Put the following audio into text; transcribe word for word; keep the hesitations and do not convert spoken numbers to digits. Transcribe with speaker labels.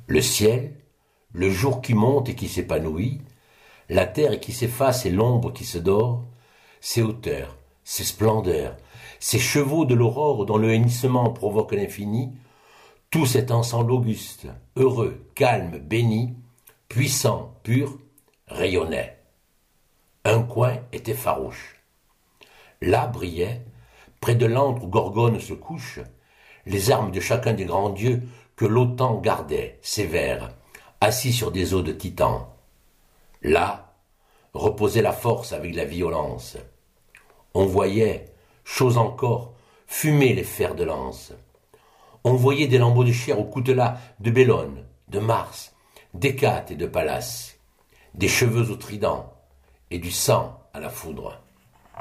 Speaker 1: Le ciel, le jour qui monte et qui s'épanouit, la terre qui s'efface et l'ombre qui se dort, ses hauteurs, ses splendeurs, ces chevaux de l'aurore dont le hennissement provoque l'infini, tout cet ensemble auguste, heureux, calme, béni, puissant, pur, rayonnait. Un coin était farouche. Là brillaient, près de l'antre où Gorgone se couche, les armes de chacun des grands dieux que l'autan gardait, sévères, assis sur des os de titan. Là reposait la force avec la violence. On voyait, chose encore, fumer les fers de lance. On voyait des lambeaux de chair au coutelas de Bellone, de Mars, d'Hécate et de Pallas, des cheveux au trident et du sang à la foudre.